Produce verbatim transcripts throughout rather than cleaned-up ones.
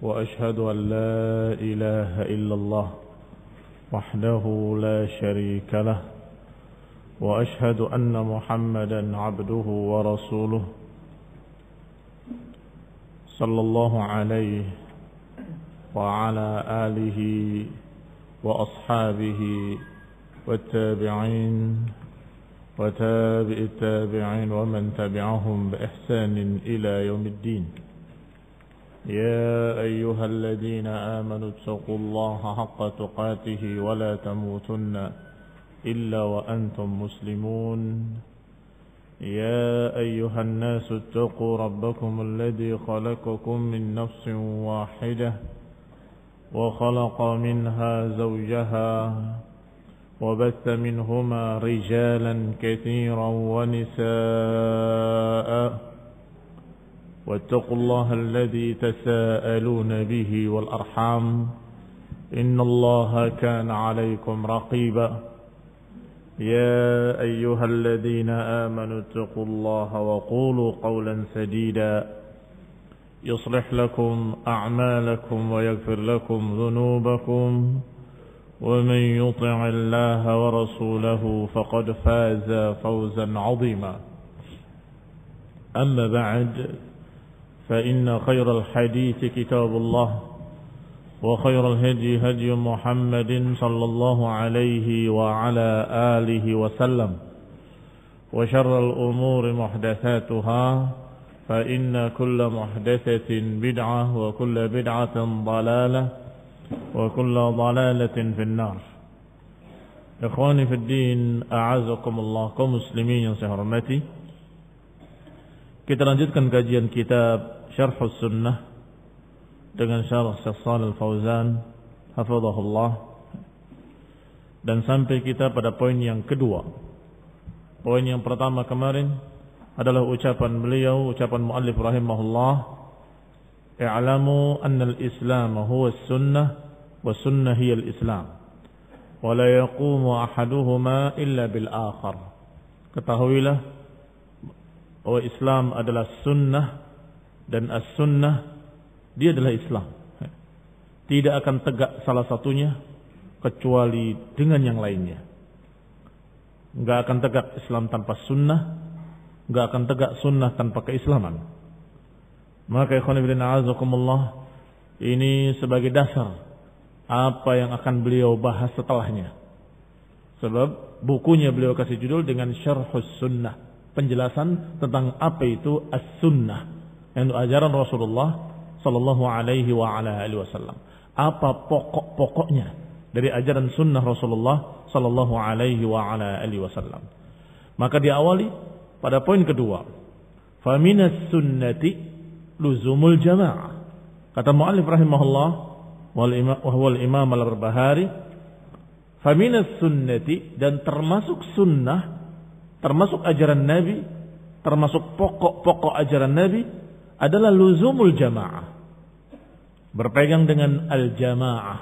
وأشهد أن لا إله إلا الله وحده لا شريك له وأشهد أن محمدا عبده ورسوله صلى الله عليه وعلى آله وأصحابه والتابعين وتابع التابعين ومن تبعهم بإحسان إلى يوم الدين. يا أيها الذين آمنوا اتقوا الله حق تقاته ولا تموتن إلا وأنتم مسلمون. يا أيها الناس اتقوا ربكم الذي خلقكم من نفس واحدة وخلق منها زوجها وبث منهما رجالا كثيرا ونساء واتقوا الله الذي تساءلون به والأرحام إن الله كان عليكم رقيبا. يا أيها الذين آمنوا اتقوا الله وقولوا قولا سديدا يصلح لكم أعمالكم ويغفر لكم ذنوبكم ومن يطع الله ورسوله فقد فاز فوزا عظيما. أما بعد فإن خير الحديث كتاب الله وخير الهدي هدي محمد صلى الله عليه وعلى آله وسلم وشر الأمور محدثاتها فإن كل محدثة بدعة وكل بدعة ضلالة وكل ضلالة في النار. Ikhwani fi din, a'azakumullah, kaum muslimin yang saya hormati. Kita lanjutkan kajian kitab Syarhus Sunnah dengan syarah Syekh Shalih Al-Fauzan hafizahullah, dan sampai kita pada poin yang kedua. Poin yang pertama kemarin adalah ucapan beliau, ucapan muallif rahimahullah, i'lamu anna al-islam huwa as-sunnah wa sunnah hiya al-islam wa la yaqumu ahaduhuma illa bil akhar. Ketahuilah bahwa Islam adalah sunnah dan as-sunnah dia adalah Islam. Tidak akan tegak salah satunya kecuali dengan yang lainnya. Enggak akan tegak Islam tanpa sunnah, enggak akan tegak sunnah tanpa keislaman. Maka ikhwan fillah a'azakumullah, ini sebagai dasar apa yang akan beliau bahas setelahnya. Sebab bukunya beliau kasih judul dengan Syarhus Sunnah, penjelasan tentang apa itu as-sunnah, yaitu ajaran Rasulullah sallallahu alaihi wa ala alihi wasallam. Apa pokok-pokoknya dari ajaran sunnah Rasulullah sallallahu alaihi wa ala alihi wasallam. Maka diawali pada poin kedua, fa minas sunnati luzumul jamaah. Kata muallif rahimahullah wal imam wa huwa al-imam al-Barbahari, fa minas sunnati, dan termasuk sunnah, termasuk ajaran Nabi, termasuk pokok-pokok ajaran Nabi adalah luzumul jamaah, berpegang dengan al-jamaah.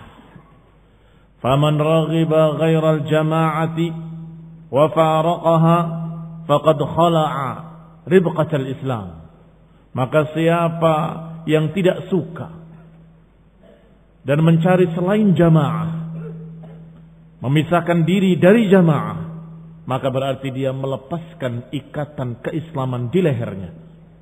Faman raghiba ghairal jama'ati wa faraqaha faqad khala'a ribqatal Islam. Maka siapa yang tidak suka dan mencari selain jamaah, memisahkan diri dari jamaah, maka berarti dia melepaskan ikatan keislaman di lehernya.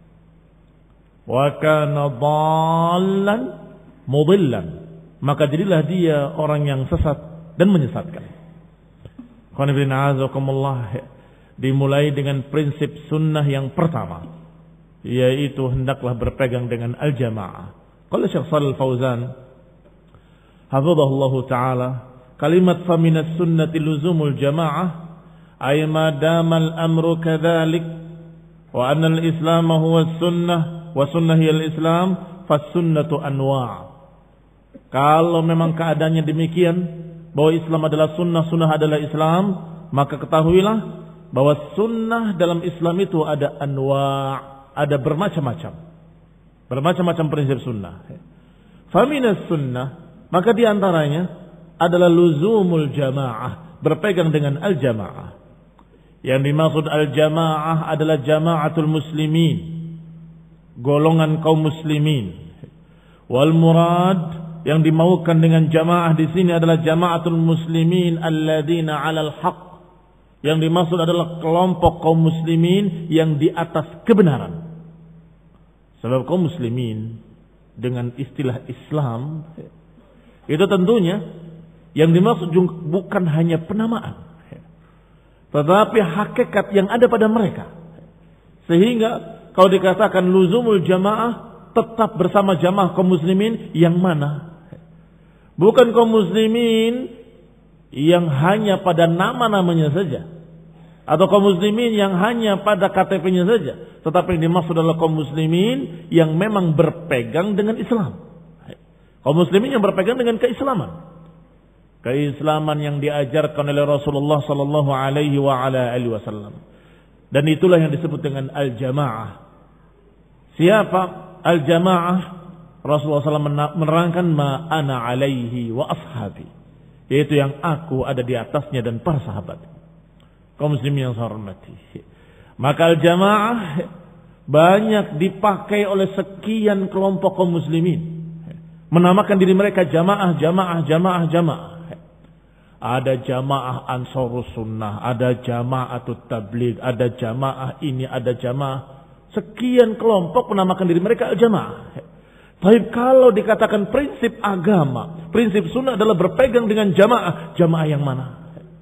Wa kana dhallan mudillan, maka jadilah dia orang yang sesat dan menyesatkan. Qul inna a'udzukumullah, dimulai dengan prinsip sunnah yang pertama, yaitu hendaklah berpegang dengan al-jamaah. Qala Syekh Shalih Al-Fauzan hafizahullah taala, kalimat fa minas sunnati luzumul jamaah ay ma damal amru kadzalik wa anna al-islam huwa as-sunnah wa sunnah hiya al-islam fas-sunnatu anwa'. Kalau memang keadaannya demikian bahwa Islam adalah sunnah, sunnah adalah Islam, maka ketahuilah bahwa sunnah dalam Islam itu ada anwa', ada bermacam-macam, bermacam-macam prinsip sunnah. Fa minas sunnah, maka diantaranya adalah luzumul jamaah, berpegang dengan al-jamaah. Yang dimaksud al-jamaah adalah jamaatul muslimin, golongan kaum muslimin. Wal murad, yang dimaukan dengan jamaah di sini adalah jamaatul muslimin alladzina 'alal haqq. Yang dimaksud adalah kelompok kaum muslimin yang di atas kebenaran. Sebab kaum muslimin dengan istilah Islam itu tentunya yang dimaksud bukan hanya penamaan, tetapi hakikat yang ada pada mereka. Sehingga kalau dikatakan luzumul jamaah, tetap bersama jamaah kaum muslimin yang mana? Bukan kaum muslimin yang hanya pada nama-namanya saja, atau kaum muslimin yang hanya pada K T P-nya saja, tetapi yang dimaksud adalah kaum muslimin yang memang berpegang dengan Islam. Kaum muslimin yang berpegang dengan keislaman. Keislaman yang diajarkan oleh Rasulullah sallallahu alaihi wa ala alihi wasallam. Dan itulah yang disebut dengan al-jamaah. Siapa al-jamaah? Rasulullah sallallahu alaihi wasallam menerangkan ma ana alaihi wa ashabi, yaitu yang aku ada di atasnya dan para sahabat. Kaum muslimin yang saya hormati, maka al-jamaah banyak dipakai oleh sekian kelompok kaum muslimin, menamakan diri mereka jamaah, jamaah, jamaah, jamaah. Ada jamaah Ansarus Sunnah, ada jamaatut tabligh, ada jamaah ini, ada jamaah. Sekian kelompok menamakan diri mereka al-jamaah. Tapi kalau dikatakan prinsip agama, prinsip sunnah adalah berpegang dengan jamaah, jamaah yang mana?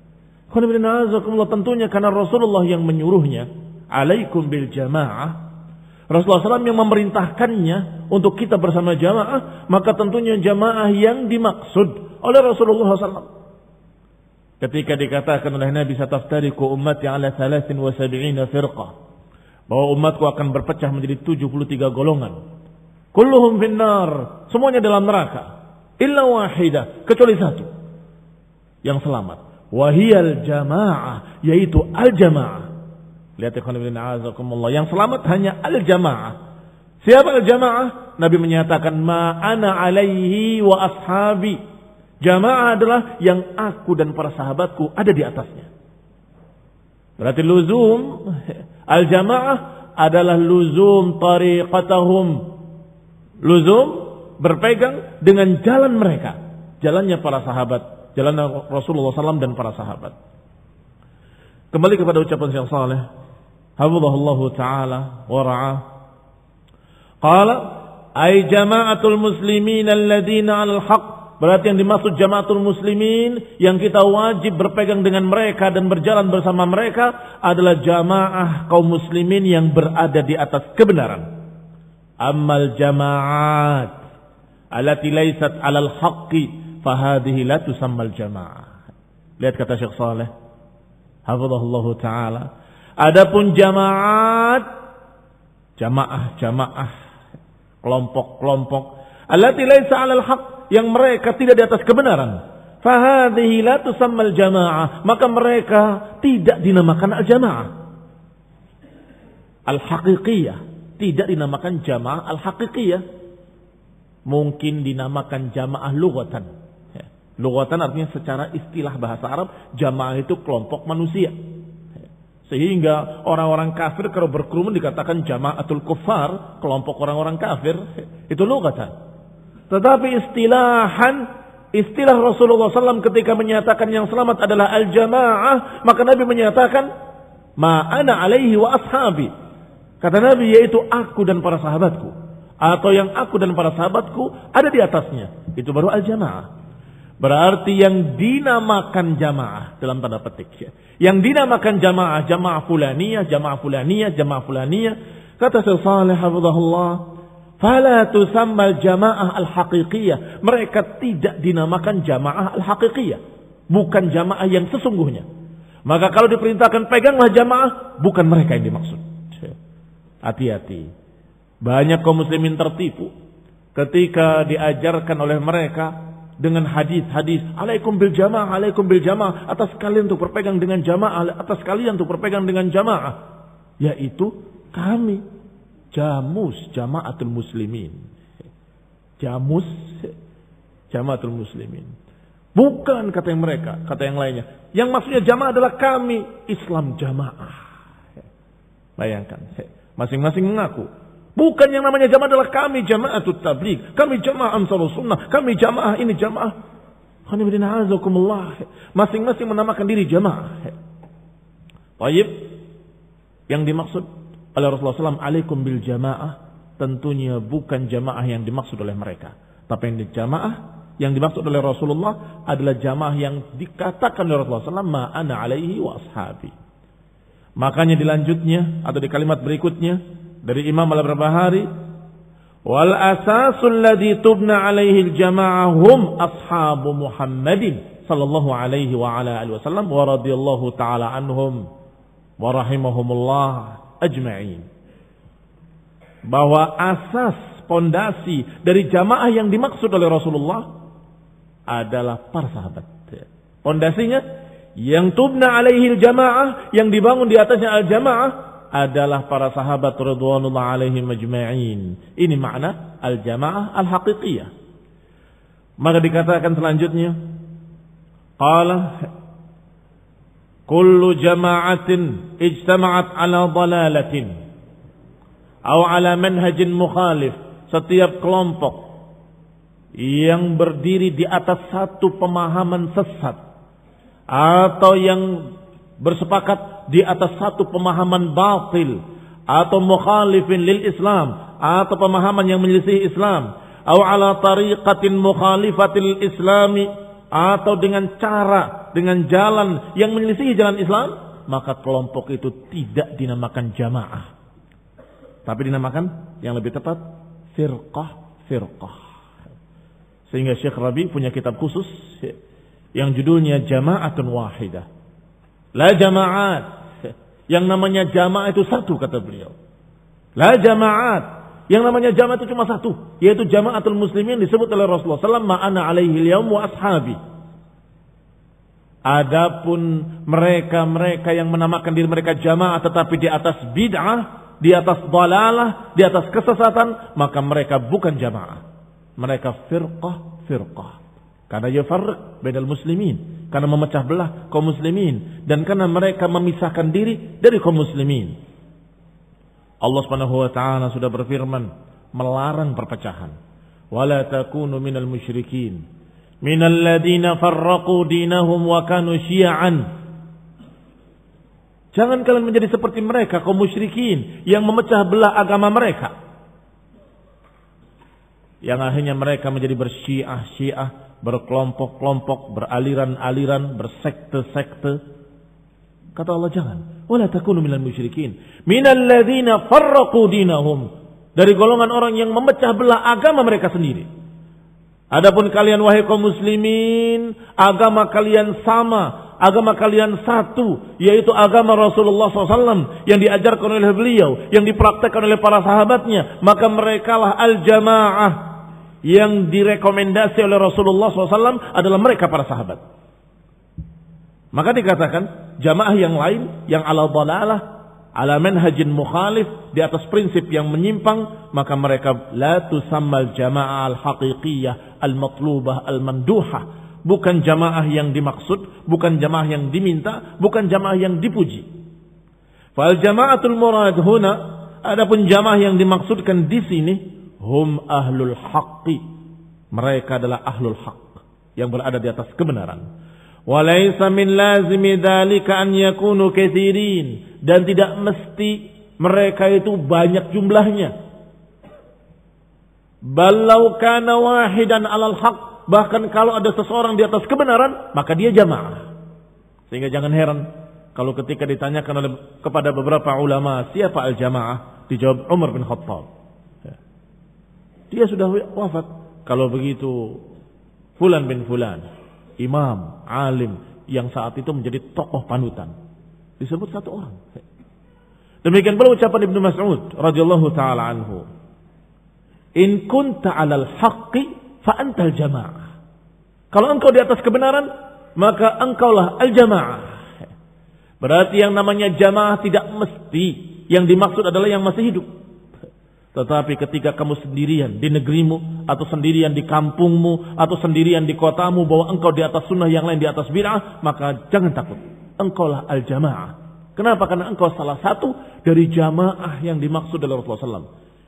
Tentunya karena Rasulullah yang menyuruhnya, alaikum bil jamaah. Rasulullah shallallahu alaihi wasallam yang memerintahkannya untuk kita bersama jamaah, maka tentunya jamaah yang dimaksud oleh Rasulullah shallallahu alaihi wasallam. Ketika dikatakan oleh Nabi, sataftariqu ummati ala thalathin wa sab'ina firqah, bahwa umatku akan berpecah menjadi tujuh puluh tiga golongan. Kulluhum finnar, semuanya dalam neraka. Illa wahidah, kecuali satu yang selamat. Wahiyal jamaah, yaitu al-jamaah. Lihat ikhwan fillah a'azakumullah, yang selamat hanya al-jamaah. Siapa al-jamaah? Nabi menyatakan ma ana alaihi wa ashabi. Jamaah adalah yang aku dan para sahabatku ada di atasnya. Berarti luzum al-jamaah adalah luzum tariqatahum. Luzum berpegang dengan jalan mereka, jalannya para sahabat, jalan Rasulullah sallallahu alaihi wasallam dan para sahabat. Kembali kepada ucapan yang saleh, hafizahullahu taala wa ra'ah. Qala ay jama'atul muslimin alladziina 'alal haqq. Berarti yang dimaksud jamaatul muslimin yang kita wajib berpegang dengan mereka dan berjalan bersama mereka adalah jamaah kaum muslimin yang berada di atas kebenaran. Ammal jama'at allati laysat 'alal haqqi fahadhihi la tusammal jamaah. Lihat kata Syekh Saleh, hafizahullahu taala. Adapun jamaat, jamaah-jamaah, kelompok-kelompok allati laysa 'alal haqq, yang mereka tidak di atas kebenaran, fahadhihi la tusammal jamaah, maka mereka tidak dinamakan al-jamaah al-haqiqiyah, tidak dinamakan jamaah al-haqiqiyah. Mungkin dinamakan jamaah lughatan. Lughatan artinya secara istilah bahasa Arab, jamaah itu kelompok manusia. Sehingga orang-orang kafir kalau berkerumun dikatakan jamaatul kuffar, kelompok orang-orang kafir, itu lughatan. Tetapi istilahan, istilah Rasulullah sallallahu alaihi wasallam ketika menyatakan yang selamat adalah al-jamaah, maka Nabi menyatakan ma ana alaihi wa ashabi. Kata Nabi, yaitu aku dan para sahabatku, atau yang aku dan para sahabatku ada di atasnya. Itu baru al-jamaah. Berarti yang dinamakan jamaah dalam tanda petik, ya. Yang dinamakan jamaah, jamaah fulaniyah, jamaah fulaniyah, jamaah fulaniyah. Kata Syekh Shalih hafizahullah, fala tusammal jamaah al-haqiqiyah. Mereka tidak dinamakan jamaah al-haqiqiyah, bukan jamaah yang sesungguhnya. Maka kalau diperintahkan peganglah jamaah, bukan mereka yang dimaksud. Hati-hati. Banyak kaum muslimin tertipu ketika diajarkan oleh mereka dengan hadis-hadis, alaikum bil jamaah, alaikum bil jamaah, atas kalian untuk berpegang dengan jamaah, atas kalian untuk berpegang dengan jamaah, yaitu kami jamus jamaatul muslimin. Jamus jamaatul muslimin. Bukan kata yang mereka, kata yang lainnya. Yang maksudnya jamaah adalah kami Islam jamaah. Bayangkan, masing-masing mengaku Bukan yang namanya jamaah adalah kami jama'atut tabligh, kami jamaah Ansarus Sunnah, kami jamaah ini jamaah. Masing-masing menamakan diri jamaah. Baik. Yang dimaksud oleh Rasulullah shallallahu alaihi wasallam, alaikum bil jamaah, tentunya bukan jamaah yang dimaksud oleh mereka. Tapi yang di jamaah yang dimaksud oleh Rasulullah adalah jamaah yang dikatakan oleh Rasulullah shallallahu alaihi wasallam, ma ana alaihi wa ashabi. Makanya dilanjutnya atau di kalimat berikutnya dari Imam Al-Barbahari, wal asasul ladzi tubna alaihi al-jamaah hum ashabu Muhammadin sallallahu alaihi wa ala alihi wasallam wa radhiyallahu taala anhum wa rahimahumullah ajma'in. Bahwa asas pondasi dari jamaah yang dimaksud oleh Rasulullah adalah para sahabat. Pondasinya yang tubna alaihi al-jamaah, yang dibangun di atasnya al-jamaah adalah para sahabat radhiyallahu alaihim ajma'in. Ini makna al-jamaah al-haqiqiyah. Maka dikatakan selanjutnya, qala kullu jama'atin ijtama'at ala dhalalatin aw ala manhajin mukhalif. Setiap kelompok yang berdiri di atas satu pemahaman sesat atau yang bersepakat di atas satu pemahaman batil atau mukhalifin lil Islam atau pemahaman yang menyelisih Islam, atau ala tariqatin mukhalifatil Islami, atau dengan cara, dengan jalan yang menyelisih jalan Islam, maka kelompok itu tidak dinamakan jamaah, tapi dinamakan yang lebih tepat firqah, firqah. Sehingga Syekh Rabi punya kitab khusus yang judulnya Jama'atun Wahidah. La jama'at. Yang namanya jamaah itu satu, kata beliau. La jama'at. Yang namanya jamaah itu cuma satu, yaitu jama'atul muslimin disebut oleh Rasulullah sallallahu alaihi wasallam, ma'ana alaihi al-yawm wa ashabi. Adapun mereka-mereka yang menamakan diri mereka jamaah tetapi di atas bid'ah, di atas dalalah, di atas kesesatan, maka mereka bukan jamaah. Mereka firqah, firqah. Karena yafarriq bainal muslimin, karena memecah belah kaum muslimin, dan karena mereka memisahkan diri dari kaum muslimin. Allah Subhanahu wa taala sudah berfirman melarang perpecahan. Wala takunu minal musyrikin minal ladzina farraqu dinahum wa kanu syi'an. Jangan kalian menjadi seperti mereka kaum musyrikin yang memecah belah agama mereka, yang akhirnya mereka menjadi bersyiah-syiah, berkelompok-kelompok, beraliran-aliran, bersekte-sekte. Kata Allah, jangan. Wala takunu minal musyrikin minal ladzina farraqu dinahum, dari golongan orang yang memecah belah agama mereka sendiri. Adapun kalian wahai kaum muslimin, agama kalian sama, agama kalian satu, yaitu agama Rasulullah shallallahu alaihi wasallam yang diajarkan oleh beliau, yang dipraktekkan oleh para sahabatnya. Maka merekalah al-jamaah yang direkomendasi oleh Rasulullah shallallahu alaihi wasallam adalah mereka para sahabat. Maka dikatakan jamaah yang lain yang ala dhalalah, ala manhajin mukhalif, di atas prinsip yang menyimpang, maka mereka la tusammal jamaah al-haqiqiyah al-matlubah al-manduhah. Bukan jamaah yang dimaksud, bukan jamaah yang diminta, bukan jamaah yang dipuji. Fal jamaatul murad huna, adapun jamaah yang dimaksudkan di sini, hum ahlul haqqi, mereka adalah ahlul haqq yang berada di atas kebenaran. Walaysa min lazimi dzalika an yakunu katsirin, dan tidak mesti mereka itu banyak jumlahnya. Bal law kana wahidan 'alal haqq, bahkan kalau ada seseorang di atas kebenaran maka dia jamaah. Sehingga jangan heran kalau ketika ditanyakan oleh kepada beberapa ulama siapa al-jamaah, dijawab Umar bin Khattab. Dia sudah wafat. Kalau begitu fulan bin fulan, imam, alim yang saat itu menjadi tokoh panutan, disebut satu orang. Demikian pula ucapan Ibnu Mas'ud radhiyallahu taala anhu, in kunta 'alal haqqi fa antal jamaah. Kalau engkau di atas kebenaran, maka engkaulah al-jamaah. Berarti yang namanya jamaah tidak mesti yang dimaksud adalah yang masih hidup. Tetapi ketika kamu sendirian di negerimu, atau sendirian di kampungmu, atau sendirian di kotamu, bahwa engkau di atas sunnah, yang lain di atas bid'ah, maka jangan takut. Engkaulah al-jamaah. Kenapa? Karena engkau salah satu dari jamaah yang dimaksud oleh Rasulullah shallallahu alaihi wasallam.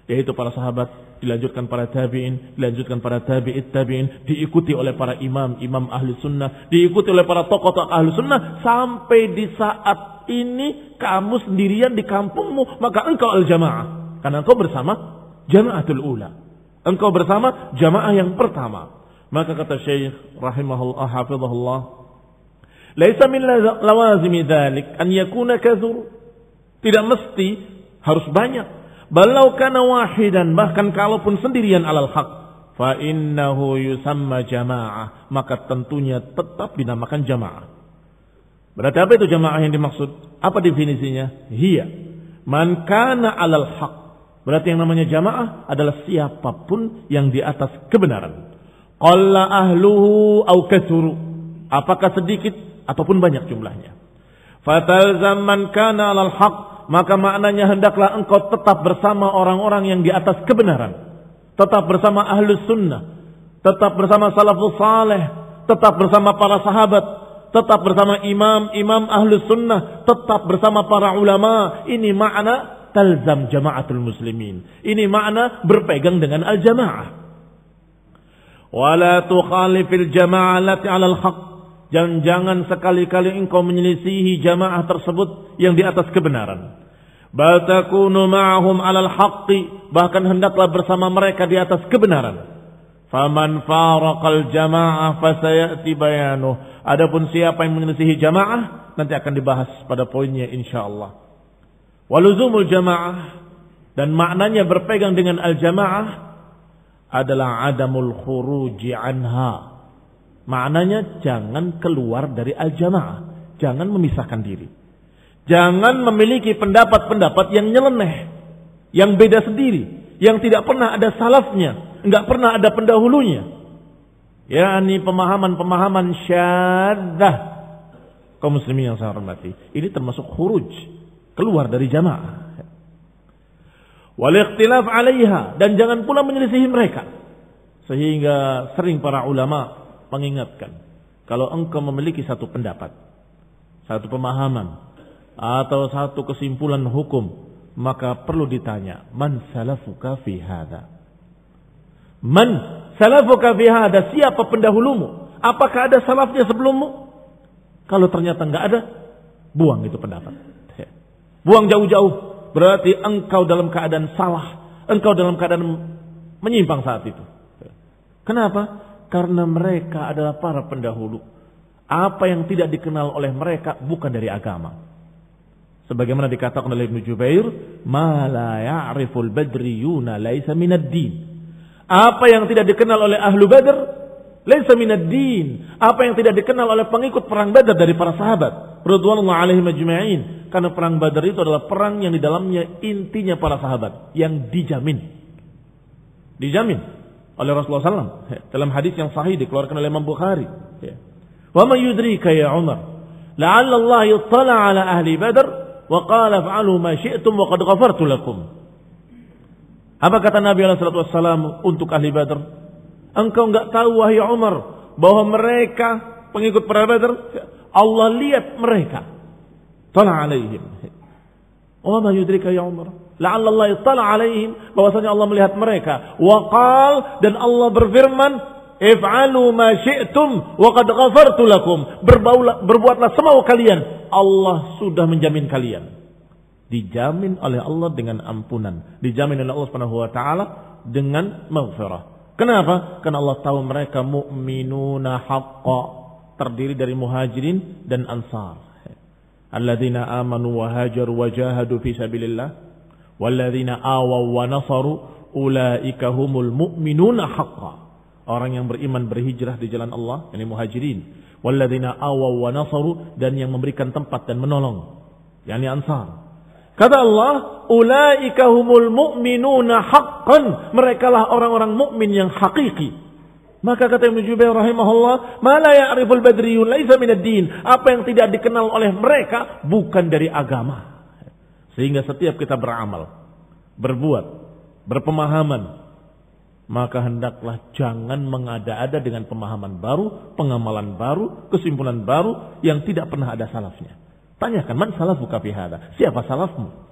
yaitu para sahabat, dilanjutkan para tabi'in, dilanjutkan para tabi'it tabi'in, diikuti oleh para imam, imam ahli sunnah, diikuti oleh para tokoh-tokoh ahli sunnah, sampai di saat ini kamu sendirian di kampungmu, maka engkau al-jamaah. Karena engkau bersama jamaatul ula. Engkau bersama jamaah yang pertama. Maka kata Syekh rahimahullah hafizahullah, laisa min lawazimi dzalik an yakuna kathur. Tidak mesti harus banyak. Balau kana wahidan, bahkan kalaupun sendirian alal haq, fa innahu yusamma jamaah, maka tentunya tetap dinamakan jamaah. Berarti apa itu jamaah yang dimaksud? Apa definisinya? Hiya man kana alal haq. Berarti yang namanya jamaah adalah siapapun yang di atas kebenaran. Qalla ahluhu au kathuru, apakah sedikit ataupun banyak jumlahnya. Fatalzam man kana alal haq, maka maknanya hendaklah engkau tetap bersama orang-orang yang di atas kebenaran. Tetap bersama ahlus sunnah. Tetap bersama salafus saleh. Tetap bersama para sahabat. Tetap bersama imam-imam ahlus sunnah. Tetap bersama para ulama. Ini makna talzam jama'atul muslimin. Ini makna berpegang dengan al-jama'ah. Wala tukhalifil jama'ah lati alal haq. Dan jangan sekali-kali engkau menyelisihi jamaah tersebut yang di atas kebenaran. Bal takunu ma'ahum 'alal haqqi, bahkan hendaklah bersama mereka di atas kebenaran. Faman faraqal jamaah fasayati bayanuh. Adapun siapa yang menyelisihi jamaah nanti akan dibahas pada poinnya insyaallah. Waluzumul jamaah, dan maknanya berpegang dengan al-jamaah adalah adamul khuruji anha. Maknanya jangan keluar dari al-jamaah. Jangan memisahkan diri. Jangan memiliki pendapat-pendapat yang nyeleneh. Yang beda sendiri. Yang tidak pernah ada salafnya. Enggak pernah ada pendahulunya. yakni pemahaman-pemahaman syadzah. Kaum muslimin yang saya hormati. Ini termasuk khuruj. Keluar dari jamaah. Wal ikhtilaf 'alaiha, dan jangan pula menyelisihi mereka. Sehingga sering para ulama mengingatkan, kalau engkau memiliki satu pendapat, satu pemahaman, atau satu kesimpulan hukum, maka perlu ditanya, man salafuka fi hadha? Man salafuka fi hadha? Siapa pendahulumu? Apakah ada salafnya sebelummu? Kalau ternyata enggak ada, buang itu pendapat. Buang jauh-jauh. Berarti engkau dalam keadaan salah. Engkau dalam keadaan menyimpang saat itu. Kenapa? Karena mereka adalah para pendahulu. Apa yang tidak dikenal oleh mereka bukan dari agama. Sebagaimana dikatakan oleh Ibnu Jubair, ma la ya'riful badriyuna laisa minad din. Apa yang tidak dikenal oleh ahlu Badr laisa minad din. Apa yang tidak dikenal oleh pengikut perang Badar dari para sahabat radhiyallahu alaihim ajma'in. Karena perang Badar itu adalah perang yang di dalamnya intinya para sahabat yang dijamin. Dijamin oleh Rasulullah sallallahu alaihi wasallam dalam hadis yang sahih dikeluarkan oleh Imam Bukhari. Wa ma yudrika ya Umar, la'alla Allah yattala ala ahli Badr wa qala fa'alu ma syi'tum wa qad ghafartu lakum. Apa kata Nabi sallallahu alaihi wasallam untuk ahli Badr? Engkau enggak tahu wahai Umar bahwa mereka pengikut perang Badr, Allah lihat mereka. Tala alaihim. Wa ma yudrika ya Umar, la'alla Allah yattala alaihim, bahwasanya Allah melihat mereka. Wa qal, dan Allah berfirman, if'alu ma syi'tum wa qad ghafartu lakum. Berbuatlah semau kalian, Allah sudah menjamin kalian. Dijamin oleh Allah dengan ampunan, dijamin oleh Allah Subhanahu wa taala dengan maghfirah. Kenapa? Karena Allah tahu mereka mu'minuna haqqa, terdiri dari muhajirin dan ansar. Alladzina amanu wa hajaru wa jahadu fi sabilillah walladzina awaw wa nasaru ulaika humul mu'minuna haqqan. Orang yang beriman berhijrah di jalan Allah, yakni muhajirin. Walladzina awaw wa nasaru, dan yang memberikan tempat dan menolong, yakni ansar. Kata Allah, ulaika humul mu'minuna haqqan. Merekalah orang-orang mukmin yang hakiki. Maka kata Ibnu Jubair rahimahullah, ma la ya'riful badriyun laisa minad din. Apa yang tidak dikenal oleh mereka bukan dari agama. Sehingga setiap kita beramal, berbuat, berpemahaman, maka hendaklah jangan mengada-ada dengan pemahaman baru, pengamalan baru, kesimpulan baru yang tidak pernah ada salafnya. Tanyakan, man salafuka fi hadza? Siapa salafmu?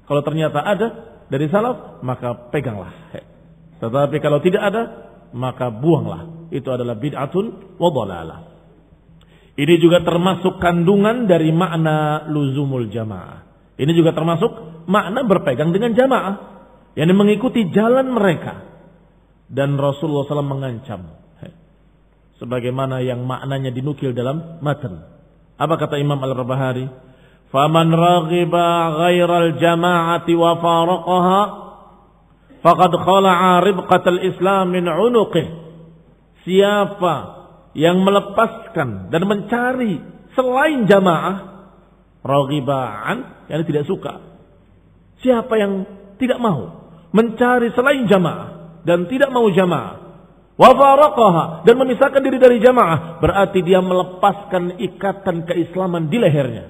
Kalau ternyata ada dari salaf, maka peganglah. Tetapi kalau tidak ada, maka buanglah. Itu adalah bid'atun wa dhalalah. Ini juga termasuk kandungan dari makna luzumul jamaah. Ini juga termasuk makna berpegang dengan jamaah, yang mengikuti jalan mereka. Dan Rasulullah shallallahu alaihi wasallam mengancam, sebagaimana yang maknanya dinukil dalam matan. Apa kata Imam Al-Barbahari? Faman raghiba ghairal jama'ati wa faraqaha faqad khala'a ribqatal Islam min 'unuqih. Siapa yang melepaskan dan mencari selain jamaah, raghibaan, yang tidak suka. Siapa yang tidak mau mencari selain jamaah dan tidak mau jamaah, wa faraqaha, dan memisahkan diri dari jamaah, berarti dia melepaskan ikatan keislaman di lehernya.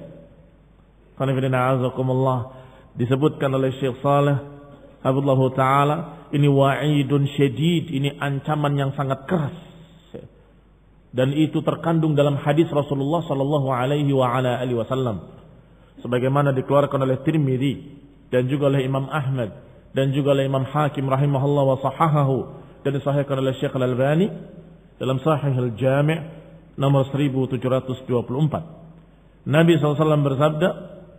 Disebutkan oleh Syekh Saleh Habibullah Ta'ala, ini wa'idun syadid, ini ancaman yang sangat keras. Dan itu terkandung dalam hadis Rasulullah sallallahu alaihi wa ala alihi wasallam, sebagaimana dikeluarkan oleh Tirmidzi dan juga oleh Imam Ahmad dan juga oleh Imam Hakim rahimahullah wa sahahahu, dan disahihkan oleh Syekh Al-Albani dalam Sahih Al-Jami' nomor seribu tujuh ratus dua puluh empat. Nabi sallallahu alaihi wasallam bersabda,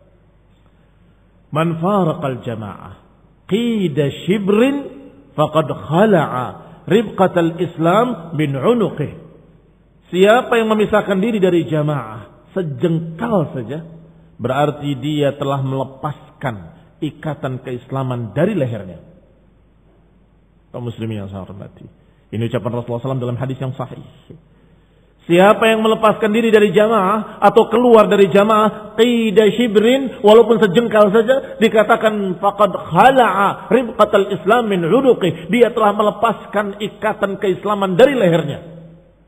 "Man faraqal jama'ah qida shibrin faqad khala'a ribqatal Islam min 'unuqih." Siapa yang memisahkan diri dari jamaah sejengkal saja, berarti dia telah melepaskan ikatan keislaman dari lehernya. Kaum muslimin yang saya hormati, ini ucapan Rasulullah sallallahu alaihi wasallam dalam hadis yang sahih. Siapa yang melepaskan diri dari jamaah atau keluar dari jamaah qida shibrin, walaupun sejengkal saja, dikatakan faqad khala'a ribqatal Islam min 'unuqih, dia telah melepaskan ikatan keislaman dari lehernya.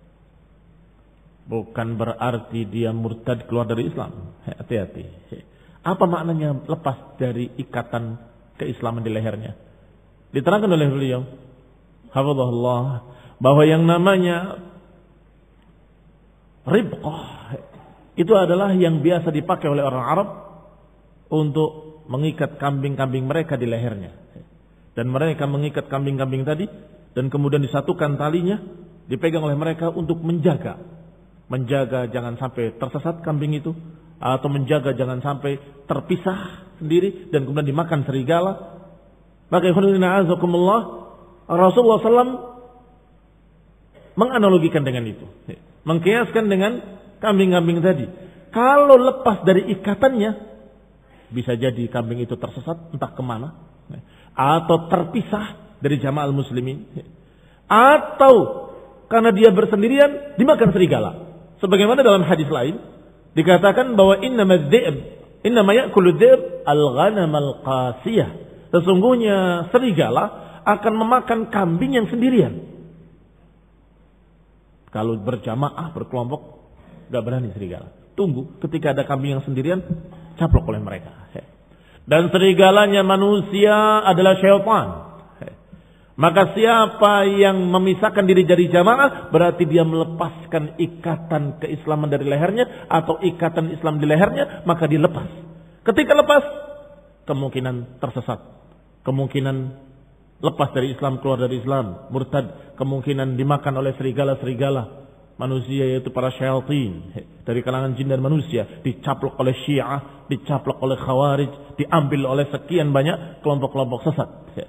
Bukan berarti dia murtad, keluar dari Islam. Hati-hati. Apa maknanya lepas dari ikatan keislaman di lehernya? Diterangkan oleh beliau, hafizahullah, bahwa yang namanya ribqah itu adalah yang biasa dipakai oleh orang Arab untuk mengikat kambing-kambing mereka di lehernya. Dan mereka mengikat kambing-kambing tadi, dan kemudian disatukan talinya, dipegang oleh mereka untuk menjaga. Menjaga jangan sampai tersesat kambing itu, atau menjaga jangan sampai terpisah sendiri dan kemudian dimakan serigala. Maka Rasulullah sallallahu alaihi wasallam menganalogikan dengan itu, mengkiaskan dengan kambing-kambing tadi. Kalau lepas dari ikatannya, bisa jadi kambing itu tersesat entah kemana, atau terpisah dari jamaah muslimin, atau karena dia bersendirian dimakan serigala. Sebagaimana dalam hadis lain dikatakan bahwa innamad dhi'b innama ya'kulu dhi'b al-ghanam al-qasiyah. Sesungguhnya serigala akan memakan kambing yang sendirian. Kalau berjamaah, berkelompok, enggak berani serigala. Tunggu ketika ada kambing yang sendirian, caplok oleh mereka. Dan serigalanya manusia adalah syaitan. Maka siapa yang memisahkan diri dari jamaah, berarti dia melepaskan ikatan keislaman dari lehernya, atau ikatan Islam di lehernya, maka dia lepas. Ketika lepas, kemungkinan tersesat, kemungkinan lepas dari Islam, keluar dari Islam, murtad, kemungkinan dimakan oleh serigala-serigala manusia, yaitu para syaitan dari kalangan jin dan manusia, dicaplok oleh Syiah, dicaplok oleh Khawarij, diambil oleh sekian banyak kelompok-kelompok sesat.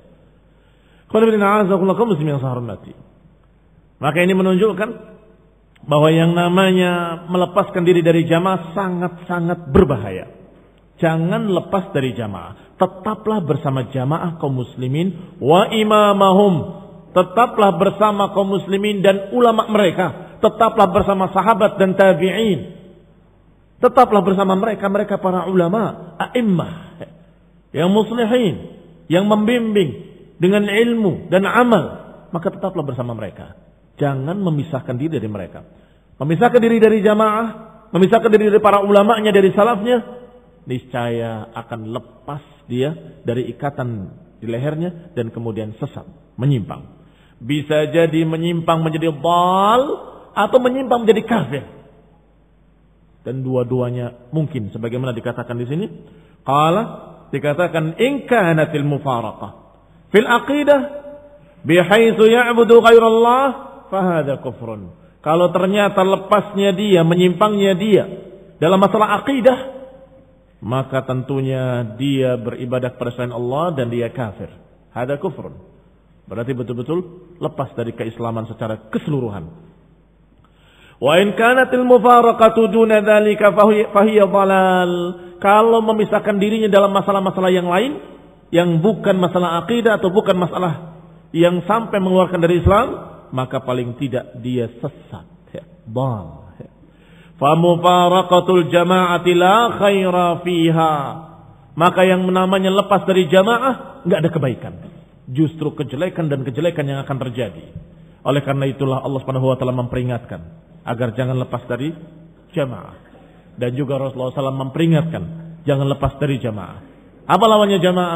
Maka ini menunjukkan bahwa yang namanya melepaskan diri dari jamaah sangat-sangat berbahaya. Jangan lepas dari jamaah. Tetaplah bersama jamaah kaum muslimin wa imamahum. Tetaplah bersama kaum muslimin dan ulama mereka. Tetaplah bersama sahabat dan tabi'in. Tetaplah bersama mereka, mereka para ulama, a'immah, yang muslihin, yang membimbing dengan ilmu dan amal, maka tetaplah bersama mereka. Jangan memisahkan diri dari mereka. Memisahkan diri dari jamaah, memisahkan diri dari para ulamanya, dari salafnya, niscaya akan lepas dia dari ikatan di lehernya dan kemudian sesat, menyimpang. Bisa jadi menyimpang menjadi dhal atau menyimpang menjadi kafir. Dan dua-duanya mungkin, sebagaimana dikatakan di sini. Qala dikatakan in kanatil mufaraqah fil aqidah bihaitsu ya'budu ghairallah fahadha kufrun. Kalau ternyata lepasnya dia, menyimpangnya dia dalam masalah akidah, maka tentunya dia beribadah kepada selain Allah dan dia kafir. Hada kufrun. Berarti betul-betul lepas dari keislaman secara keseluruhan. Wa in kanatil mufaraqatu duna dzalika fahiya dhalal. Kalau memisahkan dirinya dalam masalah-masalah yang lain yang bukan masalah akidah atau bukan masalah yang sampai mengeluarkan dari Islam, maka paling tidak dia sesat. Ya, dhal. Ya. Fa mufaraqatul jama'ati la khaira fiha. Maka yang namanya lepas dari jamaah enggak ada kebaikan. Justru kejelekan dan kejelekan yang akan terjadi. Oleh karena itulah Allah Subhanahu wa taala memperingatkan agar jangan lepas dari jamaah. Dan juga Rasulullah shallallahu alaihi wasallam memperingatkan jangan lepas dari jamaah. Apa lawannya jamaah?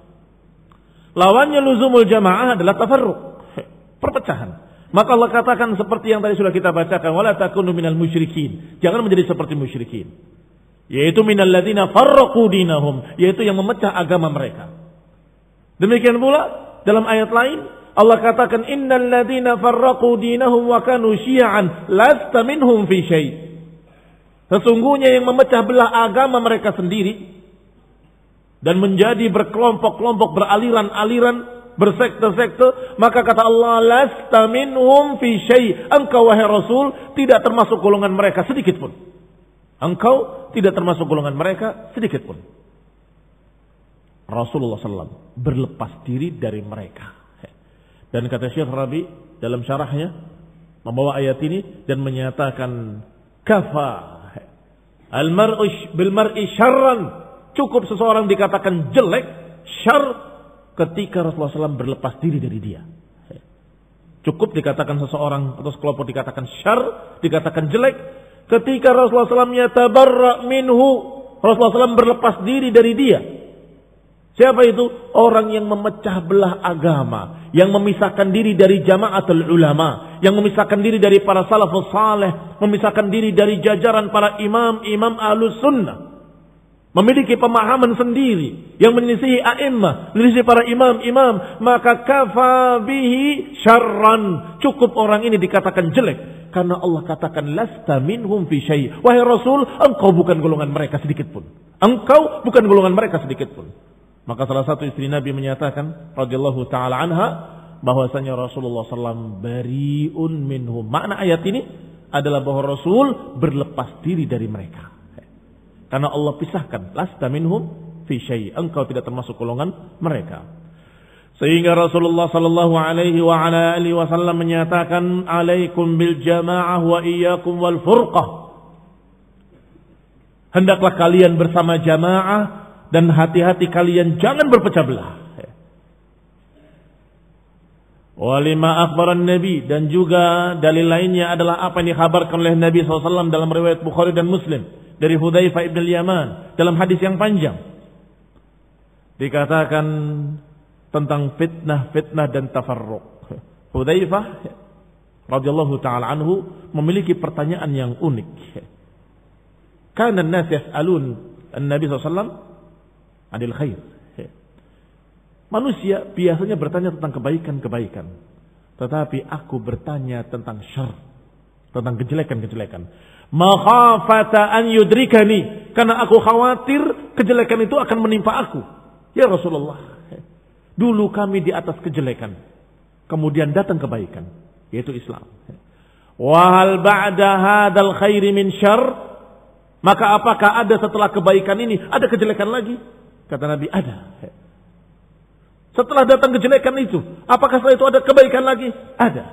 Lawannya luzumul jamaah adalah tafarruq, perpecahan. Maka Allah katakan seperti yang tadi sudah kita bacakan, wala takunu minal musyrikin. Jangan menjadi seperti musyrikin. Yaitu minal ladzina farraqu dinahum, yaitu yang memecah agama mereka. Demikian pula dalam ayat lain Allah katakan innal ladzina farraqu dinahum wa kanu syi'an lasta minhum fi syai'. Sesungguhnya yang memecah belah agama mereka sendiri dan menjadi berkelompok-kelompok, beraliran-aliran, bersekte-sekte, maka kata Allah lasta minhum fi syai'. Engkau wahai Rasul tidak termasuk golongan mereka sedikit pun. Engkau tidak termasuk golongan mereka sedikit pun. Rasulullah sallallahu alaihi wasallam berlepas diri dari mereka. Dan kata Syekh Rabi dalam syarahnya membawa ayat ini dan menyatakan kafa al-mar'u bil mar'i syarran. Cukup seseorang dikatakan jelek, syar ketika Rasulullah sallallahu alaihi wasallam berlepas diri dari dia. Cukup dikatakan seseorang atau sekelompok dikatakan syar, dikatakan jelek ketika Rasulullah sallallahu alaihi wasallam yatabarra minhu. Rasulullah sallallahu alaihi wasallam berlepas diri dari dia. Siapa itu? Orang yang memecah belah agama, yang memisahkan diri dari jamaatul ulama, yang memisahkan diri dari para salafus saleh, memisahkan diri dari jajaran para imam-imam ahlus sunnah, memiliki pemahaman sendiri yang menyisihi a'immah, menyisihi para imam-imam, maka kafa bihi syarran. Cukup orang ini dikatakan jelek karena Allah katakan lasta minhum fi syai'. Wahai Rasul, engkau bukan golongan mereka sedikit pun. Engkau bukan golongan mereka sedikit pun. Maka salah satu istri Nabi menyatakan radhiyallahu taala anha bahwasanya Rasulullah sallallahu alaihi wasallam bariun minhum. Makna ayat ini adalah bahwa Rasul berlepas diri dari mereka. Karena Allah pisahkan lasta minhum fi syai'. Engkau tidak termasuk golongan mereka. Sehingga Rasulullah sallallahu alaihi wa ala alihi wasallam menyatakan alaikum bil jamaah wa iyyakum wal furqah. Hendaklah kalian bersama jamaah dan hati-hati kalian jangan berpecah belah. Walima akhbaran Nabi, dan juga dalil lainnya adalah apa yang dikhabarkan oleh Nabi shallallahu alaihi wasallam dalam riwayat Bukhari dan Muslim dari Hudzaifah ibn al-Yaman dalam hadis yang panjang. Dikatakan tentang fitnah-fitnah dan tafarruq. Hudzaifah radhiyallahu taala anhu memiliki pertanyaan yang unik. Kana an-nas yas'alun an-nabi sallallahu alaihi wasallam adil khair. Manusia biasanya bertanya tentang kebaikan-kebaikan. Tetapi aku bertanya tentang syarr, tentang kejelekan-kejelekan. Makhafata an yudrikani, karena aku khawatir kejelekan itu akan menimpa aku. Ya Rasulullah, dulu kami di atas kejelekan, kemudian datang kebaikan, yaitu Islam. Wa hal ba'da hadzal khairi min syarr? Maka apakah ada setelah kebaikan ini ada kejelekan lagi? Kata Nabi, ada. Setelah datang kejelekan itu, apakah setelah itu ada kebaikan lagi? Ada.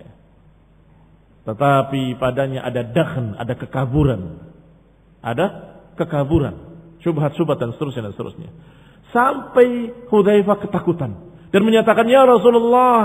Tetapi padanya ada dakhn, ada kekaburan. Ada kekaburan, syubhat-syubhat dan seterusnya dan seterusnya. Sampai Hudzaifah ketakutan dan menyatakan, ya Rasulullah,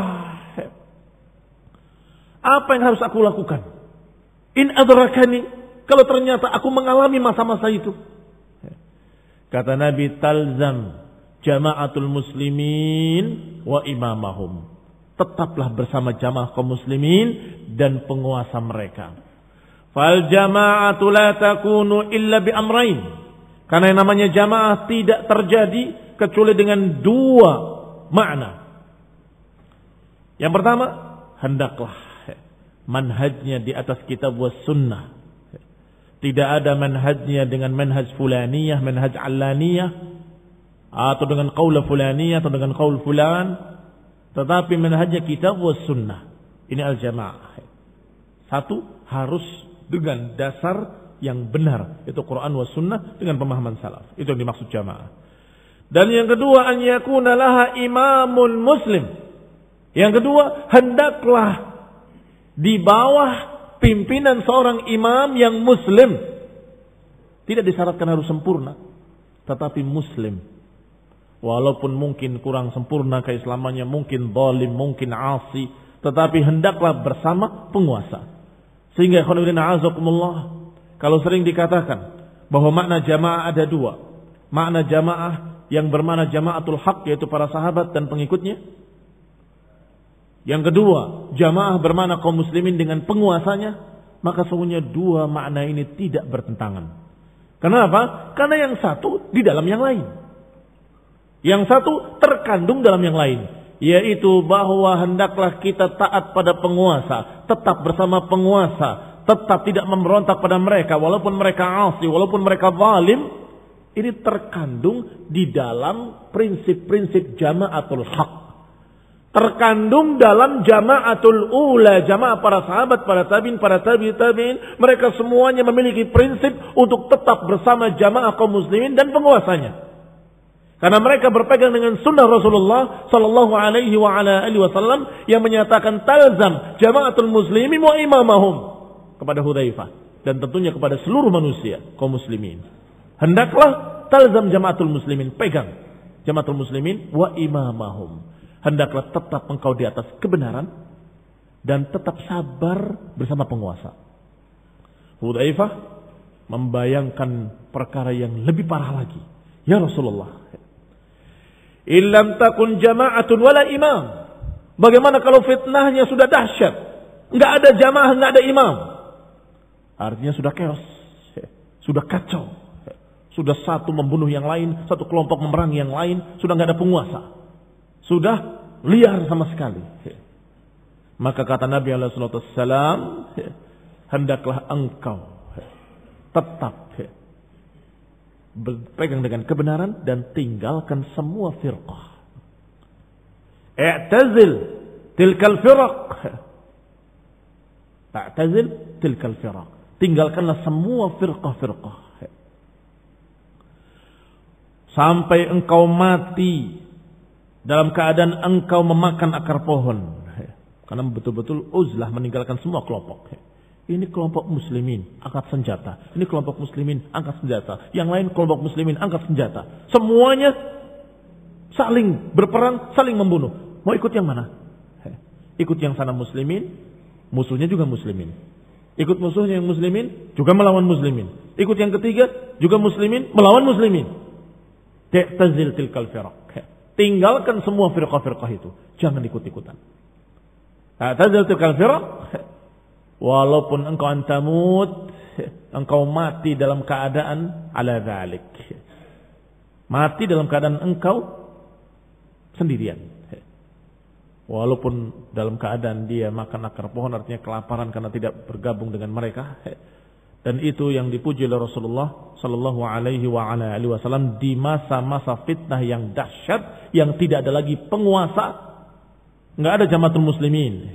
apa yang harus aku lakukan? In adrakani, kalau ternyata aku mengalami masa-masa itu. Kata Nabi, talzam jama'atul muslimin wa imamahum. Tetaplah bersama jamaah kaum muslimin dan penguasa mereka. Fal jama'atu la takunu illa bi amrain. Karena yang namanya jamaah tidak terjadi kecuali dengan dua makna. Yang pertama, hendaklah manhajnya di atas kitab was sunnah. Tidak ada manhajnya dengan manhaj fulaniyah, manhaj allaniyah, atau dengan qaul fulaniyah atau dengan qaul fulan, tetapi manhajnya kitab was sunnah. Ini al-jamaah. Satu, harus dengan dasar yang benar, itu Quran was sunnah dengan pemahaman salaf. Itu yang dimaksud jamaah. Dan yang kedua, an yakuna laha imamun muslim. Yang kedua, hendaklah di bawah pimpinan seorang imam yang muslim. Tidak disyaratkan harus sempurna, tetapi muslim. Walaupun mungkin kurang sempurna keislamannya, mungkin zalim, mungkin asi, tetapi hendaklah bersama penguasa. Sehingga ikhwanuddin a'azakumullah, kalau sering dikatakan bahwa makna jamaah ada dua. Makna jamaah yang bermakna jamaatul haq, yaitu para sahabat dan pengikutnya. Yang kedua, jamaah bermakna kaum muslimin dengan penguasanya. Maka sesungguhnya dua makna ini tidak bertentangan. Kenapa? Karena yang satu di dalam yang lain. Yang satu terkandung dalam yang lain. Yaitu bahwa hendaklah kita taat pada penguasa. Tetap bersama penguasa. Tetap tidak memberontak pada mereka. Walaupun mereka asi, walaupun mereka zalim. Ini terkandung di dalam prinsip-prinsip jamaatul haq. Terkandung dalam jamaatul ula, jamaah para sahabat, para tabi'in, para tabi' tabi'in. Mereka semuanya memiliki prinsip untuk tetap bersama jamaah kaum muslimin dan penguasanya. Karena mereka berpegang dengan sunnah Rasulullah sallallahu alaihi wa ala alihi wasallam yang menyatakan talzam jamaatul muslimin wa imamahum, kepada Hudzaifah dan tentunya kepada seluruh manusia kaum muslimin. Hendaklah talzam jamaatul muslimin, pegang jamaatul muslimin wa imamahum. Hendaklah tetap engkau di atas kebenaran dan tetap sabar bersama penguasa. Hudzaifah membayangkan perkara yang lebih parah lagi. Ya Rasulullah, illam takun jama'atun wala imam. Bagaimana kalau fitnahnya sudah dahsyat? Enggak ada jamaah, enggak ada imam. Artinya sudah chaos, sudah kacau, sudah satu membunuh yang lain, satu kelompok memerangi yang lain, sudah enggak ada penguasa, sudah liar sama sekali. Maka kata Nabi alaihi salatu wassalam, hendaklah engkau tetap berpegang dengan kebenaran dan tinggalkan semua firqah. I'tazil tilkal firaq. I'tazil tilkal firaq. Tinggalkanlah semua firqah-firqah. Sampai engkau mati dalam keadaan engkau memakan akar pohon. Karena betul-betul uzlah meninggalkan semua kelompok. Ini kelompok muslimin angkat senjata. Ini kelompok muslimin angkat senjata. Yang lain kelompok muslimin angkat senjata. Semuanya saling berperang, saling membunuh. Mau ikut yang mana? Ikut yang sana muslimin, musuhnya juga muslimin. Ikut musuhnya yang muslimin, juga melawan muslimin. Ikut yang ketiga, juga muslimin, melawan muslimin. Ta'tazil tilkal firaq. Tinggalkan semua firqah-firqah itu. Jangan ikut-ikutan. Ta'tazil tilkal firaq. Walaupun engkau antamut, engkau mati dalam keadaan ala dzalik. Mati dalam keadaan engkau sendirian. Walaupun dalam keadaan dia makan akar pohon, artinya kelaparan karena tidak bergabung dengan mereka. Dan itu yang dipuji oleh Rasulullah sallallahu alaihi wa ala alihi wasallam di masa-masa fitnah yang dahsyat, yang tidak ada lagi penguasa, enggak ada jamaatul muslimin.